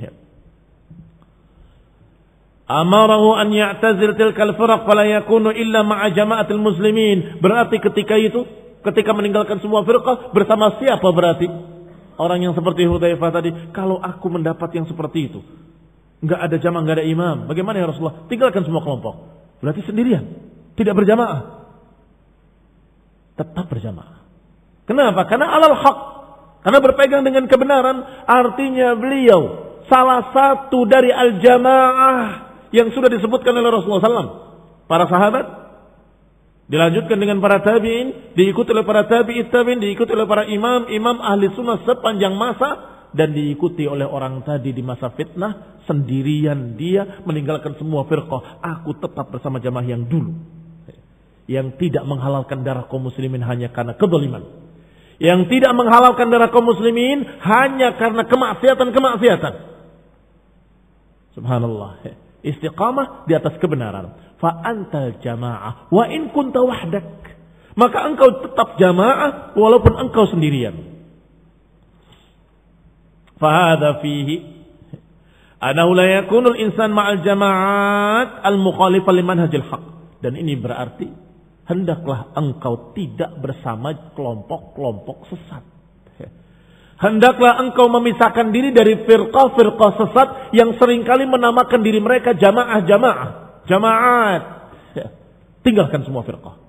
Amarahu an ya'tazil tilkal firaq fala yakunu illa ma'a jama'atil muslimin. Berarti ketika itu, ketika meninggalkan semua firqah, bersama siapa berarti? Orang yang seperti Hudzaifah tadi. Kalau aku mendapat yang seperti itu, enggak ada jamaah, enggak ada imam, bagaimana ya Rasulullah? Tinggalkan semua kelompok. Berarti sendirian, tidak berjamaah. Tetap berjamaah. Kenapa? Karena alal haq, karena berpegang dengan kebenaran. Artinya beliau salah satu dari al-jamaah yang sudah disebutkan oleh Rasulullah sallallahu alaihi wasallam. Para sahabat, dilanjutkan dengan para tabi'in, diikuti oleh para tabi'it tabi'in, diikuti oleh para imam, imam ahli sunnah sepanjang masa, dan diikuti oleh orang tadi di masa fitnah, sendirian dia meninggalkan semua firqah. Aku tetap bersama jamaah yang dulu, yang tidak menghalalkan darah kaum muslimin hanya karena kezaliman. Yang tidak menghalalkan darah kaum muslimin hanya karena kemaksiatan-kemaksiatan. Subhanallah. Istiqamah di atas kebenaran. Fa antal jamaah wa in kunta wahdak. Maka engkau tetap jamaah walaupun engkau sendirian. Fa hadza fihi annahu la yakunu al-insan ma'al jama'at al-mukhalifah limanhajil haq. Dan ini berarti hendaklah engkau tidak bersama kelompok-kelompok sesat. Hendaklah engkau memisahkan diri dari firqah-firqah sesat yang seringkali menamakan diri mereka jamaah-jamaah, jamaat. Tinggalkan semua firqah.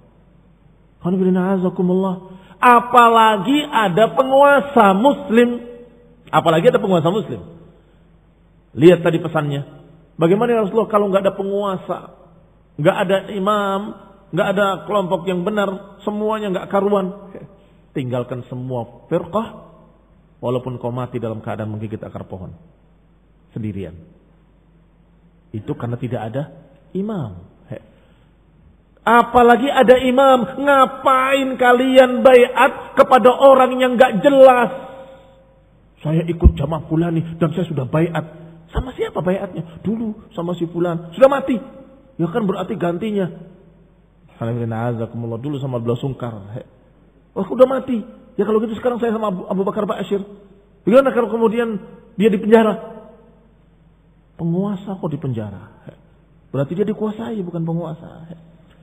Apalagi ada penguasa muslim. Apalagi ada penguasa muslim. Lihat tadi pesannya. Bagaimana ya Rasulullah kalau nggak ada penguasa, nggak ada imam, nggak ada kelompok yang benar, semuanya nggak karuan. Tinggalkan semua firqah. Walaupun kau mati dalam keadaan menggigit akar pohon sendirian. Itu karena tidak ada imam. He. Apalagi ada imam, ngapain kalian baiat kepada orang yang gak jelas? Saya ikut jamaah fulani dan saya sudah baiat. Sama siapa baiatnya? Dulu sama si fulan. Sudah mati. Ya kan berarti gantinya. Alhamdulillah, dulu sama Abdullah Sungkar. He. Oh udah mati. Ya kalau gitu sekarang saya sama Abu, Abu Bakar Ba'asyir. Bagaimana kalau kemudian dia dipenjara? Penguasa kok dipenjara? Berarti dia dikuasai bukan penguasa.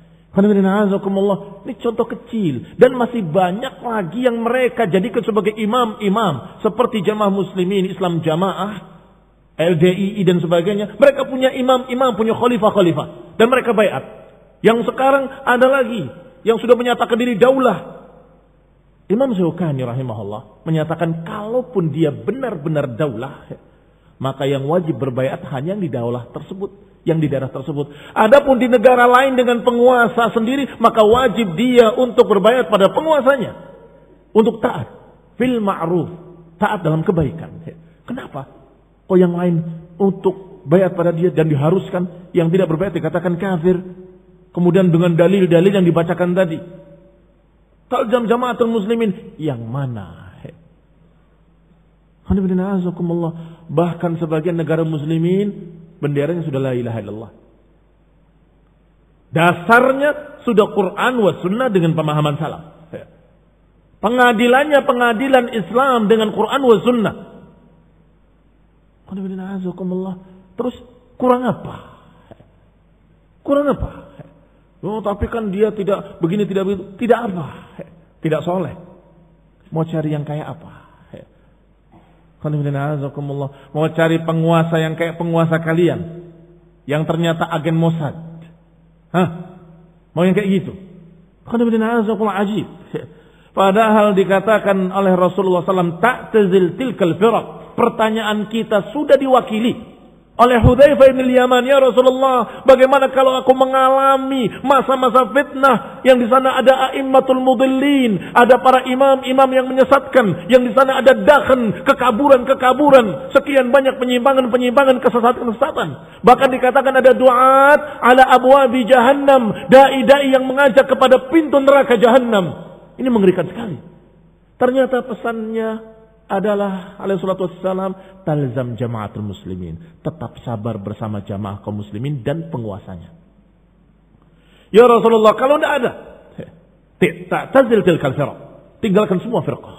Ini contoh kecil. Dan masih banyak lagi yang mereka jadikan sebagai imam-imam. Seperti jamaah muslimin, Islam jamaah, L D I I dan sebagainya. Mereka punya imam-imam, punya khalifah-khalifah. Dan mereka baiat. Yang sekarang ada lagi yang sudah menyatakan diri daulah. Imam Syaukani rahimahullah menyatakan kalaupun dia benar-benar daulah, maka yang wajib berbaiat hanya yang di daulah tersebut, yang di daerah tersebut. Adapun di negara lain dengan penguasa sendiri, maka wajib dia untuk berbaiat pada penguasanya. Untuk taat. Fil ma'ruf. Taat dalam kebaikan. Kenapa? Oh yang lain untuk baiat pada dia dan diharuskan, yang tidak berbaiat dikatakan kafir. Kemudian dengan dalil-dalil yang dibacakan tadi. Kalau jam jamaatul muslimin yang mana? Bahkan sebagian negara muslimin benderanya sudah la ilaha illallah. Dasarnya sudah Quran wa sunnah dengan pemahaman salaf. Pengadilannya pengadilan Islam dengan Quran wa sunnah. Terus kurang apa? Kurang apa? Oh, tapi kan dia tidak begini, tidak begitu. Tidak apa. Tidak soleh. Mau cari yang kayak apa? Mau cari penguasa yang kayak penguasa kalian. Yang ternyata agen Mossad. Hah? Mau yang kayak gitu? Ajib. Padahal dikatakan oleh Rasulullah shallallahu alaihi wasallam, ta'tazil tilkal firaq. Pertanyaan kita sudah diwakili oleh Hudzaifah bin Yaman, ya Rasulullah, bagaimana kalau aku mengalami masa-masa fitnah yang di sana ada a'immatul mudillin, ada para imam-imam yang menyesatkan, yang di sana ada dakhan, kekaburan-kekaburan, sekian banyak penyimpangan-penyimpangan, kesesatan-kesesatan. Bahkan dikatakan ada du'at ala abwabi jahannam, dai-dai yang mengajak kepada pintu neraka jahannam. Ini mengerikan sekali. Ternyata pesannya adalah alaihi salatu wassalam, talzam jamaatul muslimin, tetap sabar bersama jamaah kaum muslimin dan penguasanya. Ya Rasulullah, kalau tidak ada, ta'tazil tilkal firaq, tinggalkan semua firqah.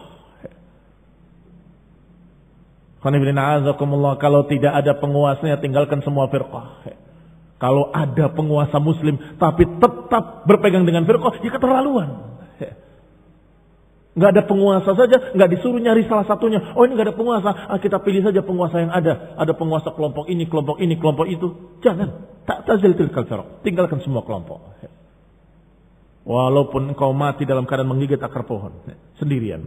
Kalau tidak ada penguasanya, tinggalkan semua firqah. Kalau ada penguasa muslim tapi tetap berpegang dengan firqah, ya keterlaluan. Nggak ada penguasa saja, nggak disuruh nyari salah satunya. Oh ini nggak ada penguasa, ah, kita pilih saja penguasa yang ada. Ada penguasa kelompok ini, kelompok ini, kelompok itu. Jangan. Ta'tazil tilkal firaq. Tinggalkan semua kelompok. Walaupun engkau mati dalam keadaan menggigit akar pohon sendirian.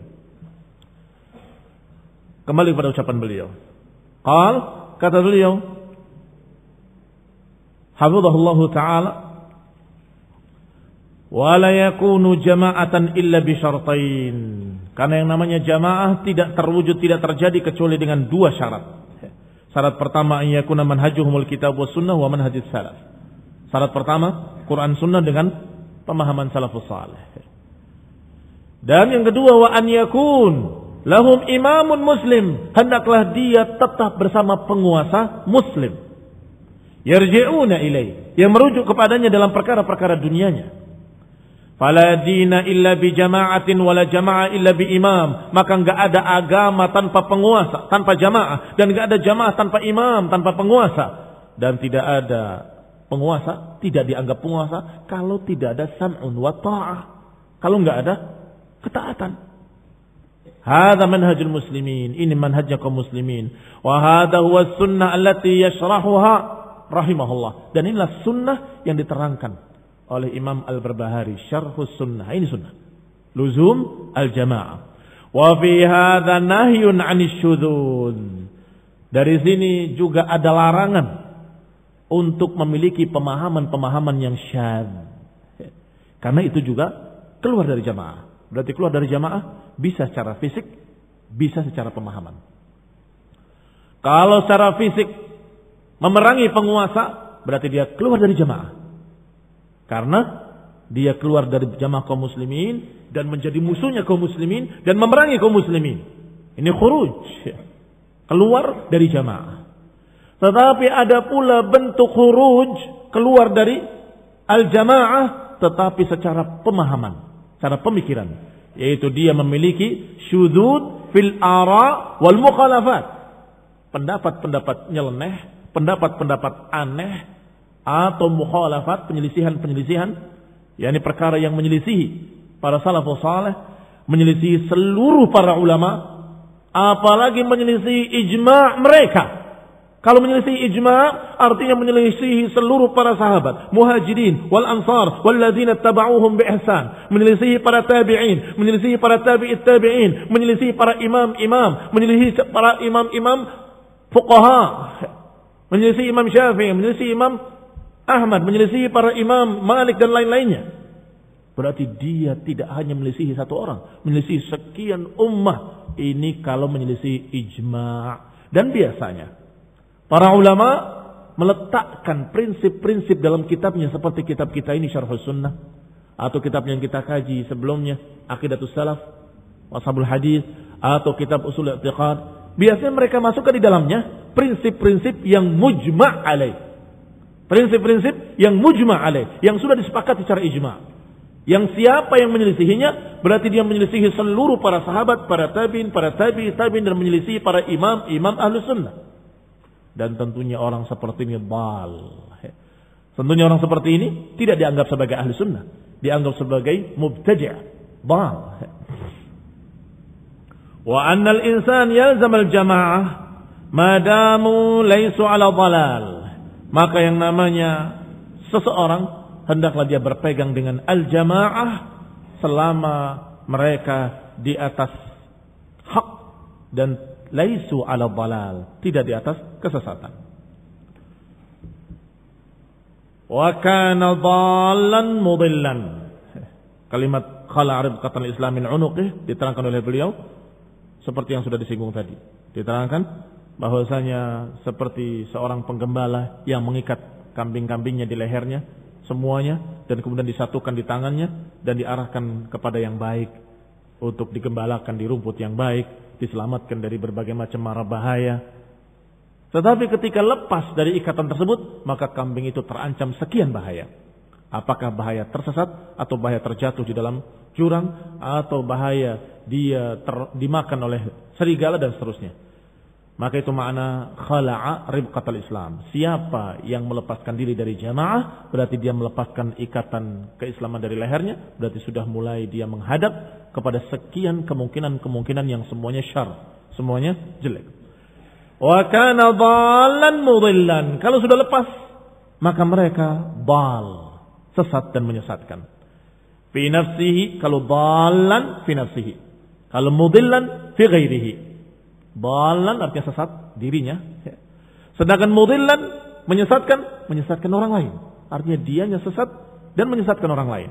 Kembali pada ucapan beliau. Qal, kata beliau, hafizahullahu ta'ala, wala yakunu jama'atan illa bi syartain. Karena yang namanya jamaah tidak terwujud, tidak terjadi kecuali dengan dua syarat. Syarat pertama, an yakuna manhajuhumul kitab was sunnah wa manhajis salaf. Syarat pertama, Quran sunnah dengan pemahaman salafus salih. Dan yang kedua, wa an yakun lahum imamun muslim, hendaklah dia tetap bersama penguasa muslim. Yarji'una ilaih, yang merujuk kepadanya dalam perkara-perkara dunianya. Fala dina illa bi jama'atin wala jama'ah illa bi imam, maka enggak ada agama tanpa penguasa, tanpa jamaah, dan enggak ada jamaah tanpa imam, tanpa penguasa, dan tidak ada penguasa, tidak dianggap penguasa kalau tidak ada sam'un wa ta'ah, kalau enggak ada ketaatan. Hadza manhajul muslimin, ini manhajnya kaum muslimin. Wa hadza huwa sunnah allati yashrahuha rahimahullah, dan inilah sunnah yang diterangkan oleh Imam Al-Barbahari, Syarhus Sunnah. Ini sunnah luzum al-jamaah. Wa fi hadza nahyun 'anil syudzuz. Dari sini juga ada larangan untuk memiliki pemahaman-pemahaman yang syadz. Karena itu juga keluar dari jamaah. Berarti keluar dari jamaah bisa secara fisik, bisa secara pemahaman. Kalau secara fisik memerangi penguasa, berarti dia keluar dari jamaah. Karena dia keluar dari jamaah kaum muslimin dan menjadi musuhnya kaum muslimin dan memerangi kaum muslimin. Ini khuruj, keluar dari jamaah. Tetapi ada pula bentuk khuruj, keluar dari al-jamaah, tetapi secara pemahaman, secara pemikiran, yaitu dia memiliki syudzud fil ara wal mukhalafat, pendapat-pendapat nyeleneh, pendapat-pendapat aneh, atau mukhalafat, penyelisihan-penyelisihan, yakni perkara yang menyelisihi para salafus saleh, menyelisihi seluruh para ulama, apalagi menyelisihi ijma' mereka. Kalau menyelisihi ijma' artinya menyelisihi seluruh para sahabat, muhajirin wal ansar wal ladzina tabauhum bi ihsan, menyelisihi para tabi'in, menyelisihi para tabi'it tabi'in, menyelisihi para imam-imam, menyelisihi para imam-imam fuqaha, menyelisihi Imam Syafi'i, menyelisihi Imam Ahmad, menyelisihi para imam Malik dan lain-lainnya. Berarti dia tidak hanya menyelisihi satu orang, menyelisihi sekian ummah. Ini kalau menyelisihi ijma'. Dan biasanya para ulama meletakkan prinsip-prinsip dalam kitabnya, seperti kitab kita ini Syarhus Sunnah, atau kitab yang kita kaji sebelumnya Aqidatus Salaf, Washabul Hadis, atau kitab Usul I'tiqad. Biasanya mereka masukkan di dalamnya prinsip-prinsip yang mujma' alaih. Prinsip-prinsip yang mujma' alaih, yang sudah disepakati secara ijma'. Yang siapa yang menyelisihinya, berarti dia menyelisihi seluruh para sahabat, para tabi'in, para tabi'i tabi'in, dan menyelisihi para imam, imam Ahlus Sunnah. Dan tentunya orang seperti ini dhal. Tentunya orang seperti ini tidak dianggap sebagai Ahlus Sunnah, dianggap sebagai mubtadi', dhal. Wa annal insan yalzam al-jama'ah madamu laysu ala dhalal. Maka yang namanya seseorang hendaklah dia berpegang dengan al-jamaah selama mereka di atas hak dan laisu ala dhalal, tidak di atas kesesatan. Wa kana dhallan mudillan. Kalimat khala ribqatal islam min unuqih diterangkan oleh beliau seperti yang sudah disinggung tadi. Diterangkan bahwasanya seperti seorang penggembala yang mengikat kambing-kambingnya di lehernya semuanya, dan kemudian disatukan di tangannya dan diarahkan kepada yang baik untuk digembalakan di rumput yang baik, diselamatkan dari berbagai macam mara bahaya. Tetapi ketika lepas dari ikatan tersebut, maka kambing itu terancam sekian bahaya. Apakah bahaya tersesat, atau bahaya terjatuh di dalam jurang, atau bahaya dia ter, dimakan oleh serigala dan seterusnya. Maka itu makna khala'a ribqatal Islam. Siapa yang melepaskan diri dari jamaah, berarti dia melepaskan ikatan keislaman dari lehernya, berarti sudah mulai dia menghadap kepada sekian kemungkinan-kemungkinan yang semuanya syar, semuanya jelek. Wa kana dhallan mudillan. Kalau sudah lepas, maka mereka dhal, sesat dan menyesatkan. Fi nafsihi, kalau dhallan fi nafsihi. Kalau mudillan fi ghairihi. Dhalan artinya sesat dirinya. Sedangkan mudillan menyesatkan, menyesatkan orang lain. Artinya dianya sesat dan menyesatkan orang lain.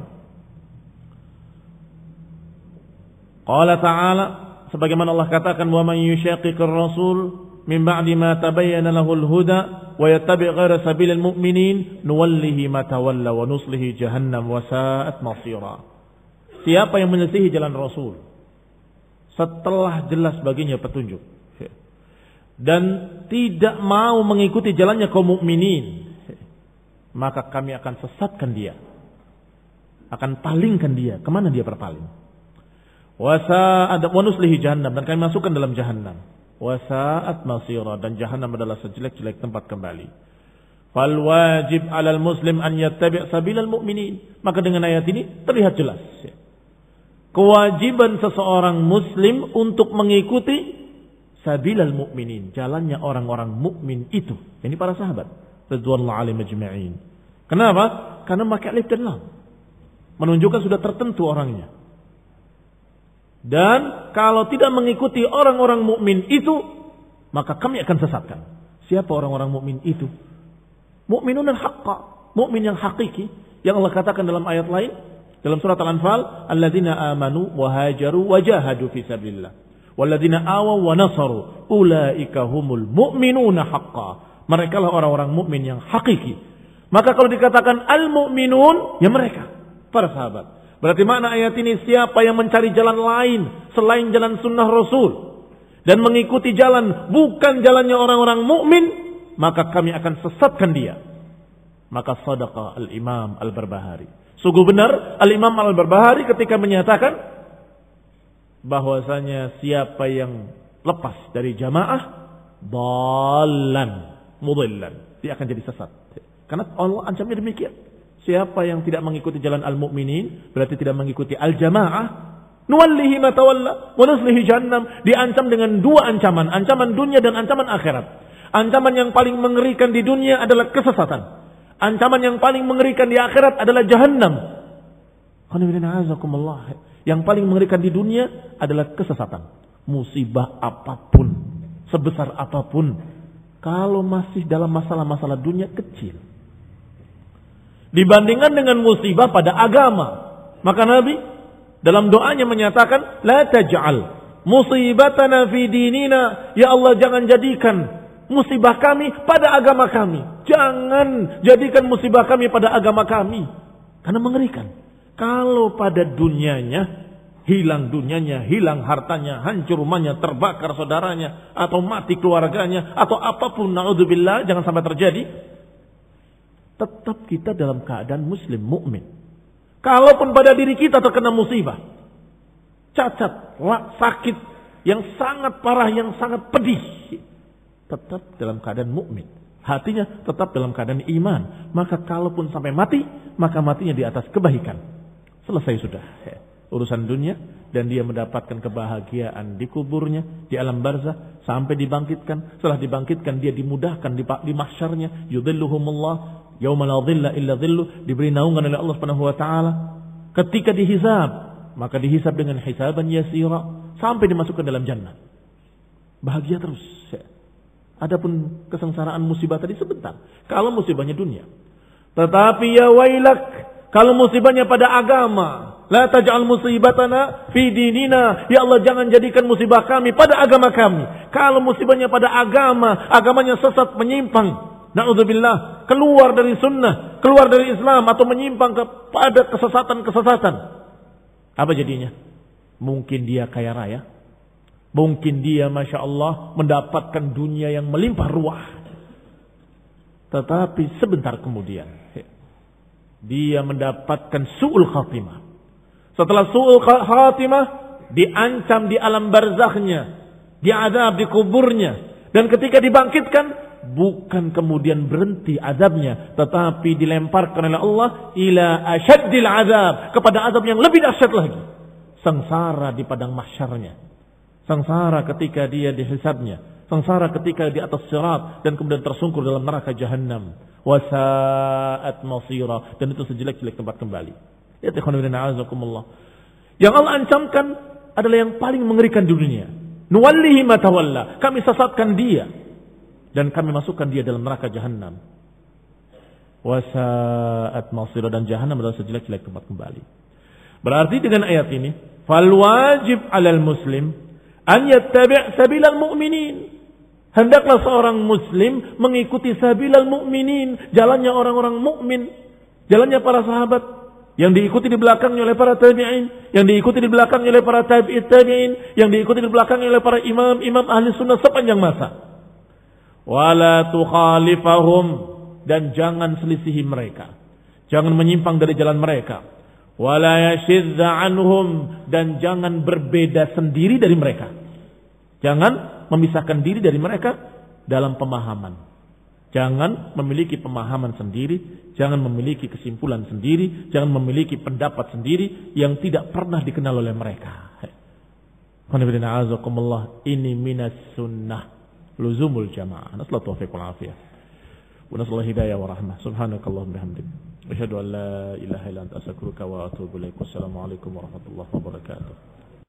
Qala ta'ala, sebagaimana Allah katakan, wa man yushaqiqir rasul min ba'di ma tabayyana lahul huda wa yattabi' ghaira sabilil mu'minin nuwallihi ma tawalla wa nuslihi jahannam wa sa'at masira. Siapa yang menyelisihi jalan Rasul setelah jelas baginya petunjuk dan tidak mau mengikuti jalannya kaum mukminin, maka kami akan sesatkan dia, akan palingkan dia. Kemana dia berpaling? Wa sa'at wa nuslihi jahannam, dan kami masukkan dalam jahannam. Wa sa'at masira, dan jahannam adalah sejelek-jelek tempat kembali. Fal wajib 'alal muslim an yattabi' sabilal mu'minin. Maka dengan ayat ini terlihat jelas kewajiban seseorang muslim untuk mengikuti sabilal mu'minin, jalannya orang-orang mukmin itu, yakni para sahabat radhiyallahu alaihim ajma'in. Kenapa? Karena memakai alif dan lam, menunjukkan sudah tertentu orangnya. Dan kalau tidak mengikuti orang-orang mukmin itu, maka kami akan sesatkan. Siapa orang-orang mukmin itu? Mukminun haqqa, mukmin yang hakiki, yang Allah katakan dalam ayat lain dalam surat Al-Anfal, alladzina amanu wa hajaru wa jahadu fi sabilillah walladzina awaw wa nasaru ulaika humul mu'minuna haqqan. Mereka lah orang-orang mukmin yang hakiki. Maka kalau dikatakan al-mu'minun, ya mereka, para sahabat. Berarti makna ayat ini, siapa yang mencari jalan lain selain jalan sunnah Rasul dan mengikuti jalan bukan jalannya orang-orang mukmin, maka kami akan sesatkan dia. Maka sadaqa al-Imam Al-Barbahari. Sungguh benar Al-Imam Al-Barbahari ketika menyatakan bahwasanya siapa yang lepas dari jamaah dalan mudillan, dia akan jadi sesat. Karena Allah ancamnya demikian. Siapa yang tidak mengikuti jalan al-mu'minin berarti tidak mengikuti al-jamaah, nuwallihi ma tawalla wa nuslihi jahannam. Diancam dengan dua ancaman, ancaman dunia dan ancaman akhirat. Ancaman yang paling mengerikan di dunia adalah kesesatan. Ancaman yang paling mengerikan di akhirat adalah jahannam. Yang paling mengerikan di dunia adalah kesesatan. Musibah apapun, sebesar apapun, kalau masih dalam masalah-masalah dunia kecil dibandingkan dengan musibah pada agama. Maka Nabi dalam doanya menyatakan, la taj'al musibatana fi dinina, ya Allah jangan jadikan musibah kami pada agama kami. Jangan jadikan musibah kami pada agama kami. Karena mengerikan. Kalau pada dunianya, hilang dunianya, hilang hartanya, hancur rumahnya, terbakar saudaranya, atau mati keluarganya, atau apapun, na'udzubillah, jangan sampai terjadi, tetap kita dalam keadaan muslim, mukmin. Kalaupun pada diri kita terkena musibah, cacat, sakit, yang sangat parah, yang sangat pedih, tetap dalam keadaan mukmin. Hatinya tetap dalam keadaan iman. Maka kalaupun sampai mati, maka matinya di atas kebaikan. Selesai sudah urusan dunia, dan dia mendapatkan kebahagiaan di kuburnya, di alam barzah, sampai dibangkitkan. Setelah dibangkitkan, dia dimudahkan di, di mahsyarnya, yudhilluhumullah yauma la dhilla illa dhilluh, diberi naungan oleh Allah Subhanahu wa taala. Ketika dihisab, maka dihisab dengan hisaban yasira, sampai dimasukkan dalam jannah. Bahagia terus. Adapun kesengsaraan musibah tadi sebentar, kalau musibahnya dunia. Tetapi ya wailak, kalau musibahnya pada agama, la taj'al musibatana fi dinina, ya Allah jangan jadikan musibah kami pada agama kami. Kalau musibahnya pada agama, agamanya sesat, menyimpang, na'udzubillah, keluar dari sunnah, keluar dari Islam, atau menyimpang kepada kesesatan-kesesatan, apa jadinya? Mungkin dia kaya raya, mungkin dia Masya Allah mendapatkan dunia yang melimpah ruah, tetapi sebentar kemudian dia mendapatkan su'ul khatimah. Setelah su'ul khatimah, diancam di alam barzakhnya, diazab di kuburnya, dan ketika dibangkitkan, bukan kemudian berhenti azabnya, tetapi dilemparkan oleh Allah ila asyaddil azab, kepada azab yang lebih dahsyat lagi, sengsara di padang mahsyarnya, sengsara ketika dia dihisabnya, sengsara ketika di atas sirat, dan kemudian tersungkur dalam neraka jahannam. Wasa'at masira, dan itu sejelek-jelek tempat kembali. Ya ikhwanuddin a'azakumullah. Yang Allah ancamkan adalah yang paling mengerikan di dunia. Nuwallihi ma tawalla, kami sesatkan dia dan kami masukkan dia dalam neraka jahannam. Wasa'at masira, dan jahannam adalah sejelek-jelek tempat kembali. Berarti dengan ayat ini, fal wajib 'alal muslim an yattabi' sabilal mu'minin. Hendaklah seorang muslim mengikuti sabilal mu'minin, jalannya orang-orang mukmin, jalannya para sahabat yang diikuti di belakangnya oleh para tabi'in, yang diikuti di belakangnya oleh para tabi'it tabi'in, yang diikuti di belakangnya oleh para imam-imam ahli sunnah sepanjang masa. Wala tukhalifahum, dan jangan selisihi mereka, jangan menyimpang dari jalan mereka. Wala yashidza anhum, dan jangan berbeda sendiri dari mereka. Jangan memisahkan diri dari mereka dalam pemahaman. Jangan memiliki pemahaman sendiri, jangan memiliki kesimpulan sendiri, jangan memiliki pendapat sendiri yang tidak pernah dikenal oleh mereka. Ini minas sunnah, luzumul jamaah. Nasallahu taufiq wal afiyah. Wa nasallahu hidayah wa rahmah. Subhanakallahumma bihamdik, asyhadu an la ilaha illa anta astaghfiruka wa atubu ilaik. Wassalamu alaikum warahmatullahi wabarakatuh.